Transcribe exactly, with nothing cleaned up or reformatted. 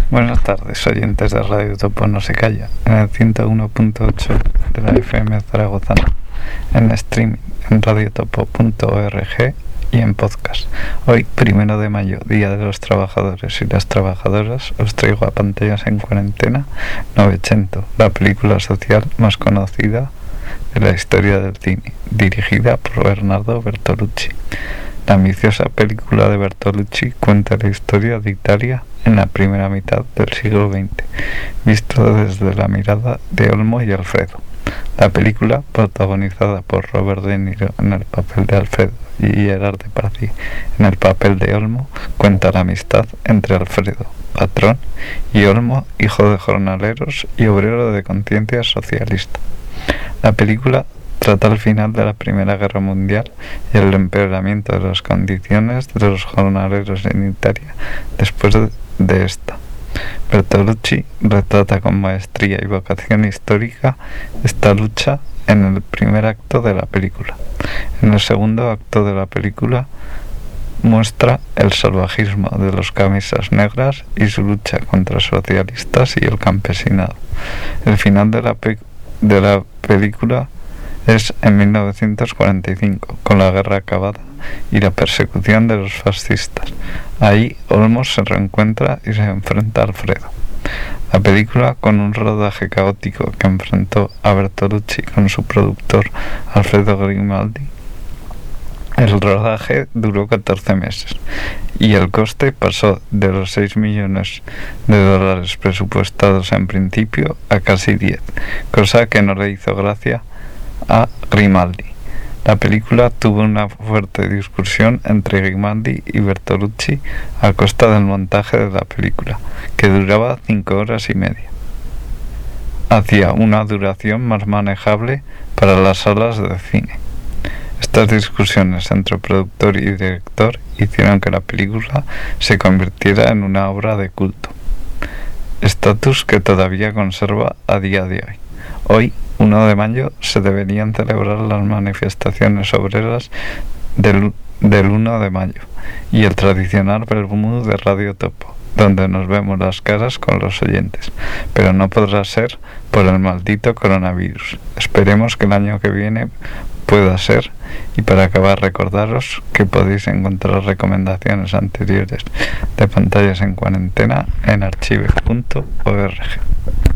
Buenas tardes, oyentes de Radio Topo No Se Calla, en el ciento uno punto ocho de la F M zaragozana, en streaming en radiotopo punto org y en podcast. Hoy, primero de mayo, Día de los Trabajadores y las Trabajadoras, os traigo a Pantallas en Cuarentena Novecento, la película social más conocida de la historia del cine, dirigida por Bernardo Bertolucci. La ambiciosa película de Bertolucci cuenta la historia de Italia en la primera mitad del siglo veinte, visto desde la mirada de Olmo y Alfredo. La película, protagonizada por Robert De Niro en el papel de Alfredo y Gerard Depardieu en el papel de Olmo, cuenta la amistad entre Alfredo, patrón, y Olmo, hijo de jornaleros y obrero de conciencia socialista. La película trata el final de la Primera Guerra Mundial y el empeoramiento de las condiciones de los jornaleros en Italia después de, de esta. Bertolucci retrata con maestría y vocación histórica esta lucha en el primer acto de la película. En el segundo acto de la película muestra el salvajismo de los camisas negras y su lucha contra socialistas y el campesinado. El final de la, pe- de la película es en mil novecientos cuarenta y cinco, con la guerra acabada y la persecución de los fascistas. Ahí Olmo se reencuentra y se enfrenta a Alfredo. La película, con un rodaje caótico que enfrentó a Bertolucci con su productor Alfredo Grimaldi, el rodaje duró catorce meses y el coste pasó de los seis millones de dólares presupuestados en principio a casi diez, cosa que no le hizo gracia a Grimaldi. La película tuvo una fuerte discusión entre Grimaldi y Bertolucci a costa del montaje de la película, que duraba cinco horas y media, hacia una duración más manejable para las salas de cine. Estas discusiones entre productor y director hicieron que la película se convirtiera en una obra de culto, estatus que todavía conserva a día de hoy. Hoy, uno de mayo, se deberían celebrar las manifestaciones obreras del, del uno de mayo y el tradicional vermú de Radio Topo, donde nos vemos las caras con los oyentes, pero no podrá ser por el maldito coronavirus. Esperemos que el año que viene pueda ser. Y para acabar, recordaros que podéis encontrar recomendaciones anteriores de Pantallas en Cuarentena en archive punto org.